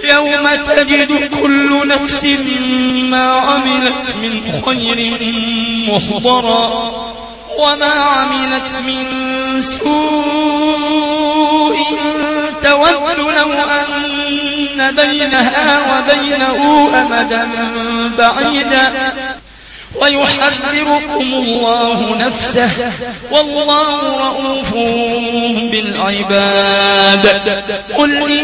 يوم تجد كل نفس ما عملت من خير محضرا وما عملت من سوء تود لو أن بينها وبينه أمدا بعيدا ويحذركم الله نفسه والله رؤوف بالعباد. قل إن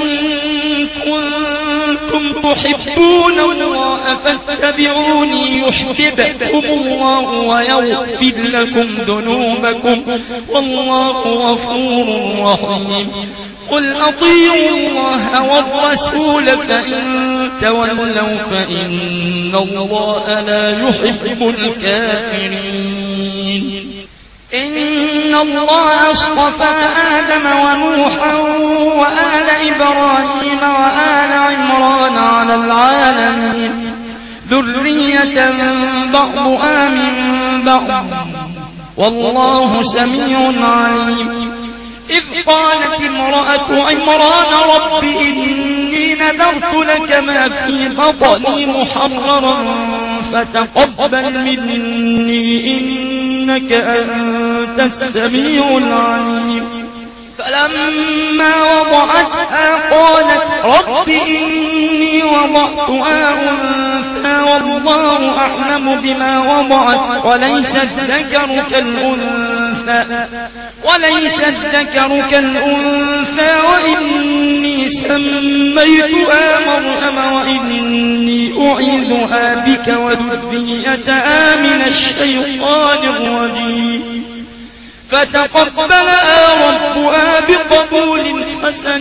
كنتم تحبون الله فاتبعوني يحببكم الله ويغفر لكم ذنوبكم والله غفور رحيم. قل أطيعوا الله والرسول فإن تولوا فإن الله لا يحب الكافرين. إن الله اصطفى آدم ونوحا وآل إبراهيم وآل عمران على العالمين ذرية بعضها من بعض والله سميع عليم. إذ قالت امرأة عمران رب إني نذرت لك ما في بطني محررا فتقبل مني إنك أنت السميع العليم. فلما وضعتها قالت رب إني وضعتها أنثى والله أعلم بما وضعت وليس الذكر كالأنثى وإني سميتها مريم وإني أعيذها بك وذريتها من الشيطان الرجيم. فتقبلها ربها بقبول حسن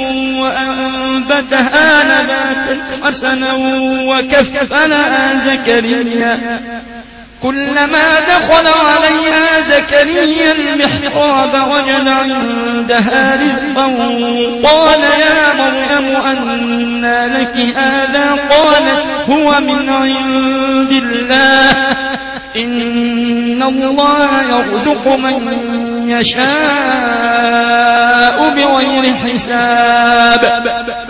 وأنبتها نباتا حسنا وكفلها زكريا. كلما دخل عليها زكريا المحراب وجد عندها رزقا قال يا مريم أنى لك هذا قالت هو من عند الله إن الله يرزق من يشاء بغير حساب.